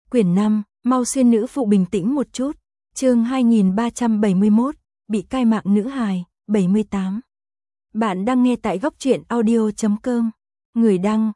Quyển 5, mau xuyên nữ phụ bình tĩnh một chút. Chương 2371, bị cai mạng nữ hài, 78. Bạn đang nghe tại góc truyện audio.com. Người đăng,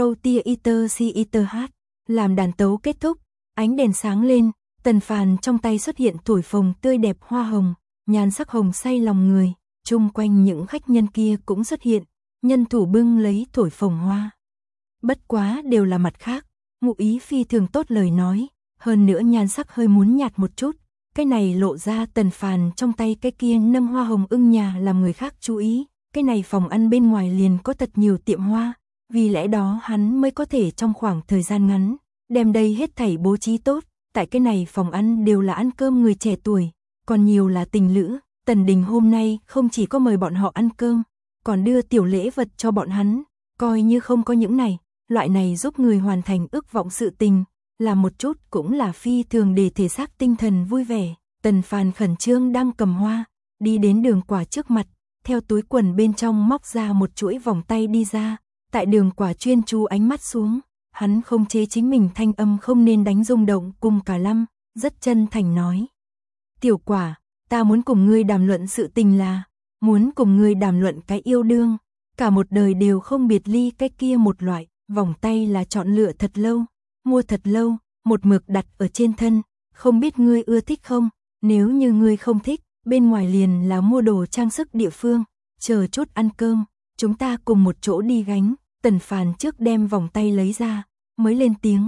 Erotiater. Làm đàn tấu kết thúc, ánh đèn sáng lên, Tần Phàn trong tay xuất hiện thổi phồng tươi đẹp hoa hồng, nhan sắc hồng say lòng người, chung quanh những khách nhân kia cũng xuất hiện, nhân thủ bưng lấy thổi phồng hoa. Bất quá đều là mặt khác, ngụ ý phi thường tốt lời nói, hơn nữa nhan sắc hơi muốn nhạt một chút, cái này lộ ra Tần Phàn trong tay cái kia nâng hoa hồng ưng nhà làm người khác chú ý, cái này phòng ăn bên ngoài liền có thật nhiều tiệm hoa, vì lẽ đó hắn mới có thể trong khoảng thời gian ngắn, đem đây hết thảy bố trí tốt, tại cái này phòng ăn đều là ăn cơm người trẻ tuổi, còn nhiều là tình lữ, Tần Đình hôm nay không chỉ có mời bọn họ ăn cơm, còn đưa tiểu lễ vật cho bọn hắn, coi như không có những này, loại này giúp người hoàn thành ước vọng sự tình, làm một chút cũng là phi thường để thể xác tinh thần vui vẻ. Tần Phàn khẩn trương đang cầm hoa, đi đến Đường Quả trước mặt, theo túi quần bên trong móc ra một chuỗi vòng tay đi ra, tại Đường Quả chuyên chú ánh mắt xuống, hắn không chế chính mình thanh âm không nên đánh rung động cùng cả lâm, rất chân thành nói. Tiểu Quả, ta muốn cùng ngươi đàm luận sự tình là, muốn cùng ngươi đàm luận cái yêu đương, cả một đời đều không biệt ly cái kia một loại, vòng tay là chọn lựa thật lâu, mua thật lâu, một mực đặt ở trên thân, không biết ngươi ưa thích không, nếu như ngươi không thích, bên ngoài liền là mua đồ trang sức địa phương, chờ chút ăn cơm, chúng ta cùng một chỗ đi gánh. Tần Phàn trước đem vòng tay lấy ra, mới lên tiếng.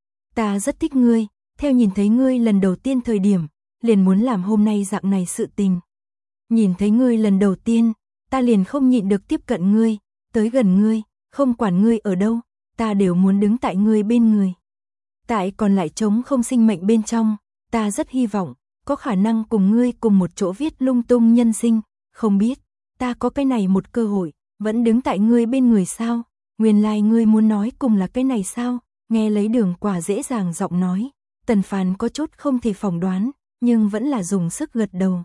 Ta rất thích ngươi, theo nhìn thấy ngươi lần đầu tiên thời điểm, liền muốn làm hôm nay dạng này sự tình. Nhìn thấy ngươi lần đầu tiên, ta liền không nhịn được tiếp cận ngươi, tới gần ngươi, không quản ngươi ở đâu, ta đều muốn đứng tại ngươi bên người. Tại còn lại trống không sinh mệnh bên trong, ta rất hy vọng, có khả năng cùng ngươi cùng một chỗ viết lung tung nhân sinh, không biết, ta có cái này một cơ hội, vẫn đứng tại ngươi bên người sao? Nguyên lai ngươi muốn nói cùng là cái này sao? Nghe lấy Đường Quả dễ dàng giọng nói, Tần Phàn có chút không thể phỏng đoán, nhưng vẫn là dùng sức gật đầu.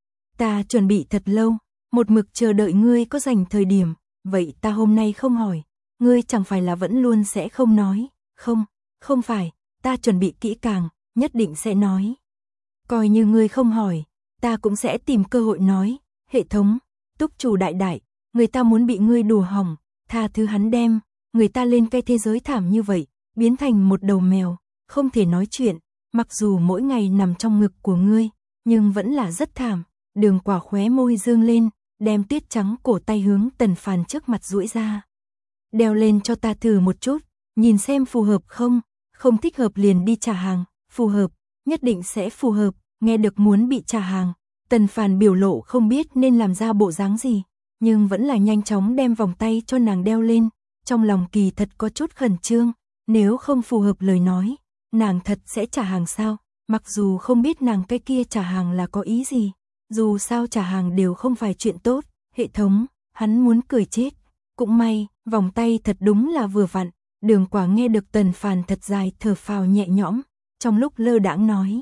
Ta chuẩn bị thật lâu, một mực chờ đợi ngươi có dành thời điểm, vậy ta hôm nay không hỏi, ngươi chẳng phải là vẫn luôn sẽ không nói, không phải, ta chuẩn bị kỹ càng, nhất định sẽ nói. Coi như ngươi không hỏi, ta cũng sẽ tìm cơ hội nói, hệ thống, túc chủ đại đại, người ta muốn bị ngươi đùa hỏng, tha thứ hắn đem, người ta lên cái thế giới thảm như vậy, biến thành một đầu mèo, không thể nói chuyện, mặc dù mỗi ngày nằm trong ngực của ngươi, nhưng vẫn là rất thảm. Đường Quả khóe môi dương lên, đem tuyết trắng cổ tay hướng Tần Phàn trước mặt duỗi ra. Đeo lên cho ta thử một chút, nhìn xem phù hợp không thích hợp liền đi trả hàng, phù hợp, nhất định sẽ phù hợp. Nghe được muốn bị trả hàng, Tần Phàn biểu lộ không biết nên làm ra bộ dáng gì, nhưng vẫn là nhanh chóng đem vòng tay cho nàng đeo lên, trong lòng kỳ thật có chút khẩn trương, nếu không phù hợp lời nói, nàng thật sẽ trả hàng sao? Mặc dù không biết nàng cái kia trả hàng là có ý gì, dù sao trả hàng đều không phải chuyện tốt, hệ thống, hắn muốn cười chết. Cũng may, vòng tay thật đúng là vừa vặn, Đường Quả nghe được Tần Phàn thật dài thở phào nhẹ nhõm, trong lúc lơ đãng nói.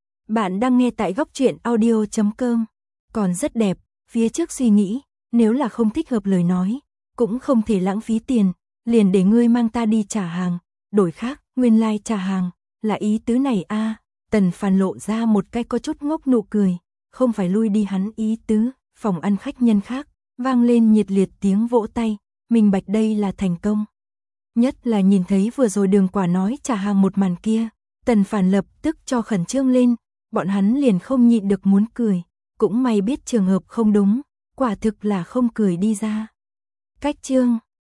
Bạn đang nghe tại góc truyện audio.com, còn rất đẹp, phía trước suy nghĩ, nếu là không thích hợp lời nói, cũng không thể lãng phí tiền, liền để ngươi mang ta đi trả hàng, đổi khác, nguyên lai trả hàng, là ý tứ này a. Tần Phàn lộ ra một cái có chút ngốc nụ cười, không phải lui đi hắn ý tứ, phòng ăn khách nhân khác, vang lên nhiệt liệt tiếng vỗ tay, minh bạch đây là thành công. Nhất là nhìn thấy vừa rồi Đường Quả nói trả hàng một màn kia, Tần Phàn lập tức cho khẩn trương lên, bọn hắn liền không nhịn được muốn cười, cũng may biết trường hợp không đúng, quả thực là không cười đi ra. Cách chương